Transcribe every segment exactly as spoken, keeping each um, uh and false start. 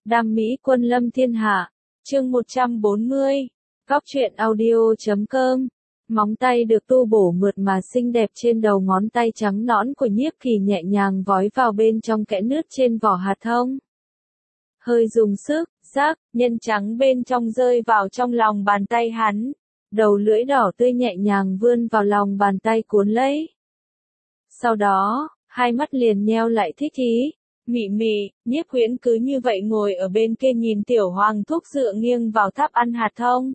Đam mỹ quân lâm thiên hạ, chương một trăm bốn mươi, Góc truyện audio chấm com. Móng tay được tu bổ mượt mà xinh đẹp trên đầu ngón tay trắng nõn của Nhiếp Kỳ nhẹ nhàng vói vào bên trong kẽ nứt trên vỏ hạt thông. Hơi dùng sức, rác, nhân trắng bên trong rơi vào trong lòng bàn tay hắn. Đầu lưỡi đỏ tươi nhẹ nhàng vươn vào lòng bàn tay cuốn lấy. Sau đó, hai mắt liền nheo lại thích ý. Mị mị, Nhiếp Huyễn cứ như vậy ngồi ở bên kia nhìn tiểu hoàng thúc dựa nghiêng vào tháp ăn hạt thông.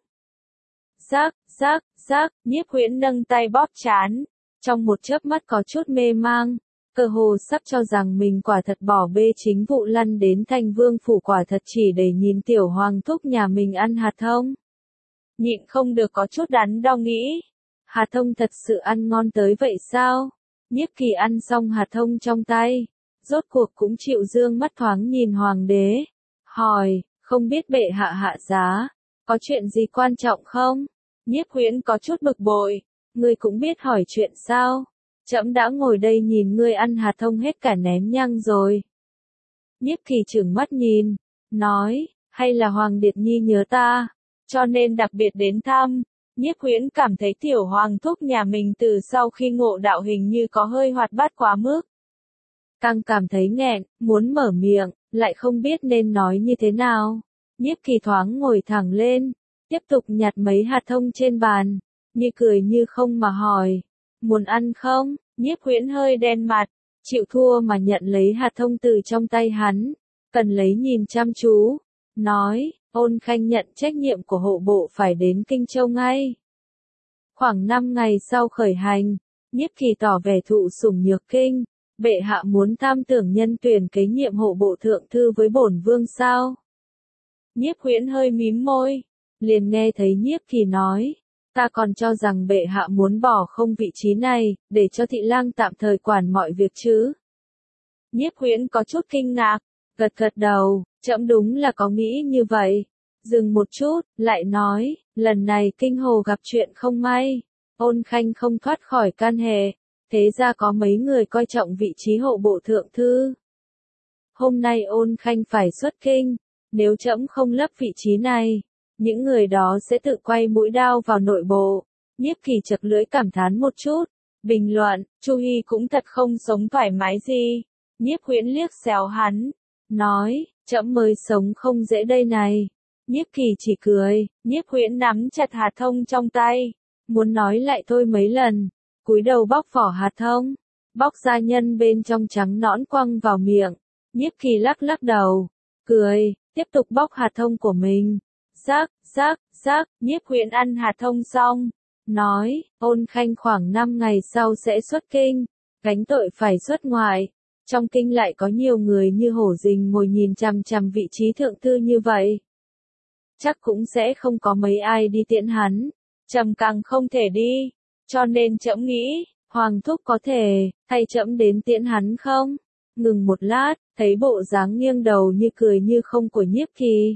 Rác, rác, rác, Nhiếp Huyễn nâng tay bóp trán. Trong một chớp mắt có chút mê mang, cơ hồ sắp cho rằng mình quả thật bỏ bê chính vụ lăn đến Thanh Vương phủ quả thật chỉ để nhìn tiểu hoàng thúc nhà mình ăn hạt thông. Nhịn không được có chút đắn đo nghĩ. Hạt thông thật sự ăn ngon tới vậy sao? Nhiếp Kỳ ăn xong hạt thông trong tay. Rốt cuộc cũng chịu dương mắt thoáng nhìn hoàng đế. Hỏi, không biết bệ hạ hạ giá, có chuyện gì quan trọng không? Nhiếp Huyễn có chút bực bội. Ngươi cũng biết hỏi chuyện sao? Trẫm đã ngồi đây nhìn ngươi ăn hạt thông hết cả nén nhang rồi. Nhiếp Kỳ trừng mắt nhìn, nói, hay là Hoàng Điệt Nhi nhớ ta, cho nên đặc biệt đến thăm. Nhiếp Huyễn cảm thấy tiểu hoàng thúc nhà mình từ sau khi ngộ đạo hình như có hơi hoạt bát quá mức. Càng cảm thấy nghẹn, muốn mở miệng, lại không biết nên nói như thế nào. Nhiếp Kỳ thoáng ngồi thẳng lên, tiếp tục nhặt mấy hạt thông trên bàn, như cười như không mà hỏi, muốn ăn không? Nhiếp Huyễn hơi đen mặt, chịu thua mà nhận lấy hạt thông từ trong tay hắn, cần lấy nhìn chăm chú, nói, Ôn Khanh nhận trách nhiệm của hộ bộ phải đến Kinh Châu ngay. Khoảng năm ngày sau khởi hành, Nhiếp Kỳ tỏ vẻ thụ sủng nhược kinh. Bệ hạ muốn tham tưởng nhân tuyển kế nhiệm hộ bộ thượng thư với bổn vương sao? Nhiếp Huyễn hơi mím môi, liền nghe thấy Nhiếp Kỳ nói, ta còn cho rằng bệ hạ muốn bỏ không vị trí này, để cho thị lang tạm thời quản mọi việc chứ. Nhiếp Huyễn có chút kinh ngạc, gật gật đầu, trẫm đúng là có nghĩ như vậy. Dừng một chút, lại nói, lần này kinh hồ gặp chuyện không may, Ôn Khanh không thoát khỏi can hệ. Thế ra có mấy người coi trọng vị trí hộ bộ thượng thư. Hôm nay Ôn Khanh phải xuất kinh, nếu trẫm không lấp vị trí này, những người đó sẽ tự quay mũi đao vào nội bộ. Nhiếp Kỳ chật lưỡi cảm thán một chút, bình luận, Chu Hi cũng thật không sống thoải mái gì. Nhiếp Huyễn liếc xéo hắn, nói, trẫm mới sống không dễ đây này. Nhiếp Kỳ chỉ cười, Nhiếp Huyễn nắm chặt hạt thông trong tay, muốn nói lại thôi mấy lần. Cúi đầu bóc vỏ hạt thông, bóc ra nhân bên trong trắng nõn quăng vào miệng. Nhiếp Kỳ lắc lắc đầu, cười, tiếp tục bóc hạt thông của mình. Rác, rác, rác, Nhiếp Huyễn ăn hạt thông xong, nói, Ôn Khanh khoảng năm ngày sau sẽ xuất kinh, gánh tội phải xuất ngoại. Trong kinh lại có nhiều người như hổ rình ngồi nhìn chằm chằm vị trí thượng thư như vậy. Chắc cũng sẽ không có mấy ai đi tiễn hắn, trầm càng không thể đi. Cho nên trẫm nghĩ, Hoàng thúc có thể, thay trẫm đến tiễn hắn không? Ngừng một lát, thấy bộ dáng nghiêng đầu như cười như không của Nhiếp Kỳ.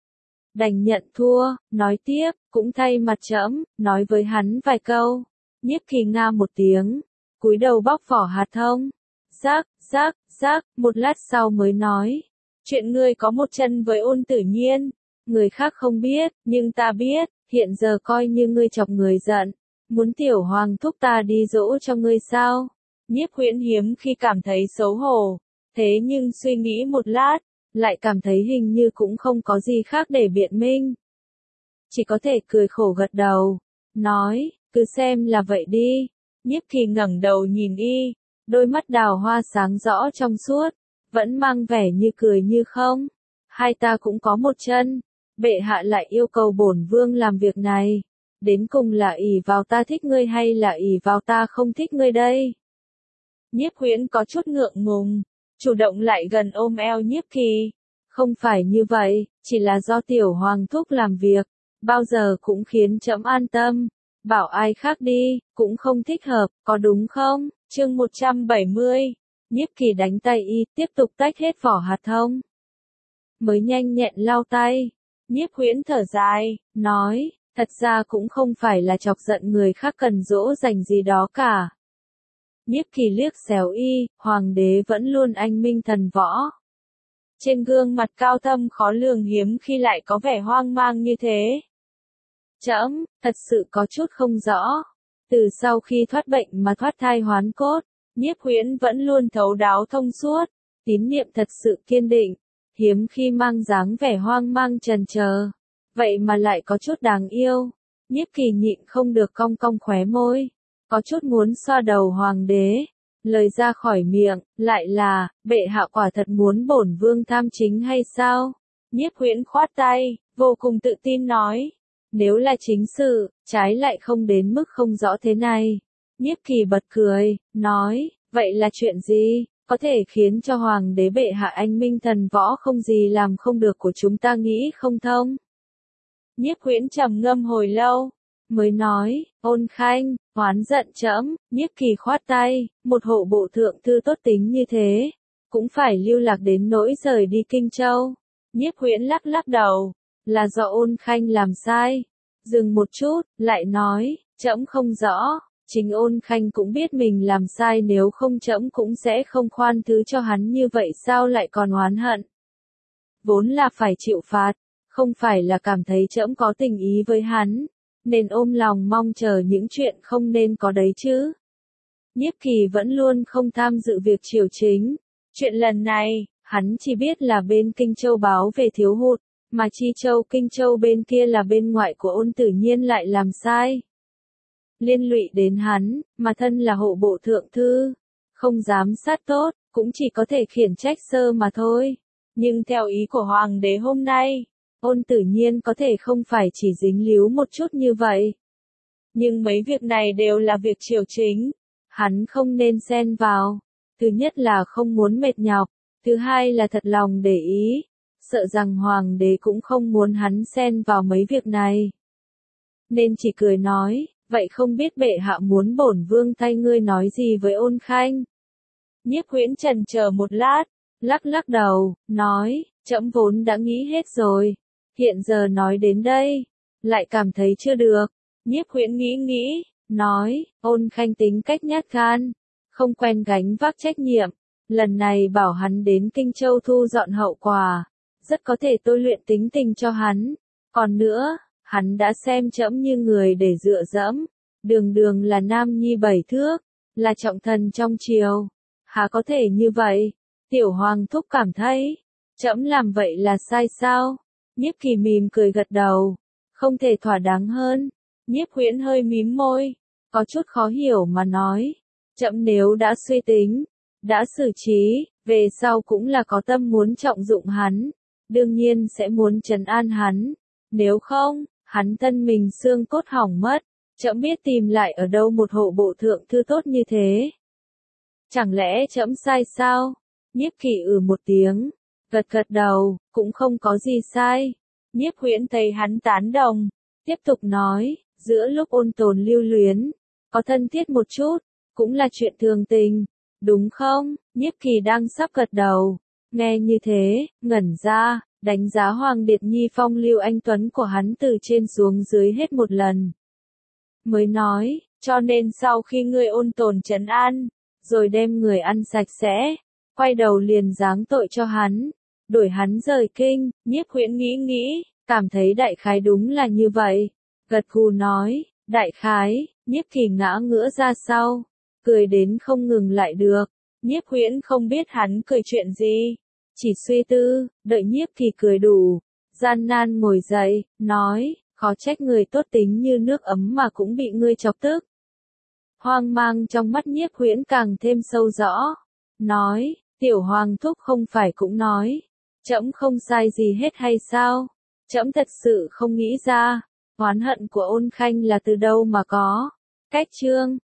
Đành nhận thua, nói tiếp, cũng thay mặt trẫm, nói với hắn vài câu. Nhiếp Kỳ nga một tiếng, cúi đầu bóc vỏ hạt thông. Rác, rác, rác, một lát sau mới nói. Chuyện ngươi có một chân với Ôn Tử Nhiên, người khác không biết, nhưng ta biết, hiện giờ coi như ngươi chọc người giận. Muốn tiểu hoàng thúc ta đi dỗ cho ngươi sao? Nhiếp Huyễn hiếm khi cảm thấy xấu hổ, thế nhưng suy nghĩ một lát, lại cảm thấy hình như cũng không có gì khác để biện minh. Chỉ có thể cười khổ gật đầu, nói, cứ xem là vậy đi. Nhiếp Kỳ ngẩng đầu nhìn y, đôi mắt đào hoa sáng rõ trong suốt, vẫn mang vẻ như cười như không. Hai ta cũng có một chân, bệ hạ lại yêu cầu bổn vương làm việc này. Đến cùng là ỷ vào ta thích ngươi hay là ỷ vào ta không thích ngươi đây? Nhiếp Huyễn có chút ngượng ngùng, chủ động lại gần ôm eo Nhiếp Kỳ. Không phải như vậy, chỉ là do tiểu hoàng thúc làm việc, bao giờ cũng khiến trẫm an tâm. Bảo ai khác đi, cũng không thích hợp, có đúng không? Chương một trăm bảy mươi, Nhiếp Kỳ đánh tay y, tiếp tục tách hết vỏ hạt thông. Mới nhanh nhẹn lau tay, Nhiếp Huyễn thở dài, nói, thật ra cũng không phải là chọc giận người khác cần dỗ dành gì đó cả. Nhiếp Kỳ liếc xéo y, hoàng đế vẫn luôn anh minh thần võ. Trên gương mặt cao thâm khó lường hiếm khi lại có vẻ hoang mang như thế. Trẫm, thật sự có chút không rõ. Từ sau khi thoát bệnh mà thoát thai hoán cốt, Nhiếp Huyễn vẫn luôn thấu đáo thông suốt, tín niệm thật sự kiên định, hiếm khi mang dáng vẻ hoang mang chần chờ. Vậy mà lại có chút đáng yêu. Nhiếp Kỳ nhịn không được cong cong khóe môi, có chút muốn xoa đầu hoàng đế. Lời ra khỏi miệng, lại là, bệ hạ quả thật muốn bổn vương tham chính hay sao? Nhiếp Huyễn khoát tay, vô cùng tự tin nói. Nếu là chính sự, trái lại không đến mức không rõ thế này. Nhiếp Kỳ bật cười, nói, vậy là chuyện gì, có thể khiến cho hoàng đế bệ hạ anh minh thần võ không gì làm không được của chúng ta nghĩ không thông. Nhiếp Huyễn trầm ngâm hồi lâu, mới nói, Ôn Khanh, oán giận trẫm. Nhiếp Kỳ khoát tay, một hộ bộ thượng thư tốt tính như thế, cũng phải lưu lạc đến nỗi rời đi Kinh Châu. Nhiếp Huyễn lắc lắc đầu, là do Ôn Khanh làm sai. Dừng một chút, lại nói, trẫm không rõ, chính Ôn Khanh cũng biết mình làm sai, nếu không trẫm cũng sẽ không khoan thứ cho hắn như vậy, sao lại còn oán hận. Vốn là phải chịu phạt, không phải là cảm thấy trẫm có tình ý với hắn, nên ôm lòng mong chờ những chuyện không nên có đấy chứ. Nhiếp Kỳ vẫn luôn không tham dự việc triều chính. Chuyện lần này, hắn chỉ biết là bên Kinh Châu báo về thiếu hụt, mà Chi Châu Kinh Châu bên kia là bên ngoại của Ôn Tử Nhiên lại làm sai. Liên lụy đến hắn, mà thân là hộ bộ thượng thư, không dám sát tốt, cũng chỉ có thể khiển trách sơ mà thôi. Nhưng theo ý của hoàng đế hôm nay, Ôn Tử Nhiên có thể không phải chỉ dính líu một chút như vậy. Nhưng mấy việc này đều là việc triều chính, hắn không nên xen vào. Thứ nhất là không muốn mệt nhọc, thứ hai là thật lòng để ý, sợ rằng hoàng đế cũng không muốn hắn xen vào mấy việc này. Nên chỉ cười nói, vậy không biết bệ hạ muốn bổn vương thay ngươi nói gì với Ôn Khanh. Nhiếp Huyễn chần chờ một lát, lắc lắc đầu, nói, trẫm vốn đã nghĩ hết rồi, hiện giờ nói đến đây, lại cảm thấy chưa được. Nhiếp Huyễn nghĩ nghĩ, nói, Ôn Khanh tính cách nhát gan, không quen gánh vác trách nhiệm, lần này bảo hắn đến Kinh Châu thu dọn hậu quả, rất có thể tôi luyện tính tình cho hắn. Còn nữa, hắn đã xem trẫm như người để dựa dẫm, đường đường là nam nhi bảy thước, là trọng thần trong triều, há có thể như vậy? Tiểu hoàng thúc cảm thấy, trẫm làm vậy là sai sao? Nhiếp Kỳ mỉm cười gật đầu, không thể thỏa đáng hơn. Nhiếp Huyễn hơi mím môi, có chút khó hiểu mà nói, trẫm nếu đã suy tính, đã xử trí, về sau cũng là có tâm muốn trọng dụng hắn, đương nhiên sẽ muốn trấn an hắn, nếu không, hắn thân mình xương cốt hỏng mất, trẫm biết tìm lại ở đâu một hộ bộ thượng thư tốt như thế. Chẳng lẽ trẫm sai sao? Nhiếp Kỳ ừ một tiếng, gật gật đầu, cũng không có gì sai. Nhiếp Huyễn thấy hắn tán đồng, tiếp tục nói, giữa lúc ôn tồn lưu luyến, có thân thiết một chút, cũng là chuyện thường tình, đúng không? Nhiếp Kỳ đang sắp gật đầu, nghe như thế, ngẩn ra, đánh giá Hoàng Điệt Nhi phong lưu anh tuấn của hắn từ trên xuống dưới hết một lần. Mới nói, cho nên sau khi ngươi ôn tồn trấn an, rồi đem người ăn sạch sẽ, quay đầu liền giáng tội cho hắn, đuổi hắn rời kinh. Nhiếp Huyễn nghĩ nghĩ, cảm thấy đại khái đúng là như vậy, gật gù nói, đại khái. Nhiếp Kỳ ngã ngửa ra sau, cười đến không ngừng lại được. Nhiếp Huyễn không biết hắn cười chuyện gì, chỉ suy tư, đợi Nhiếp Kỳ cười đủ, gian nan ngồi dậy, nói, khó trách người tốt tính như nước ấm mà cũng bị ngươi chọc tức. Hoang mang trong mắt Nhiếp Huyễn càng thêm sâu rõ, nói, tiểu hoàng thúc không phải cũng nói, trẫm không sai gì hết hay sao? Trẫm thật sự không nghĩ ra, oán hận của Ôn Khanh là từ đâu mà có. Cách chương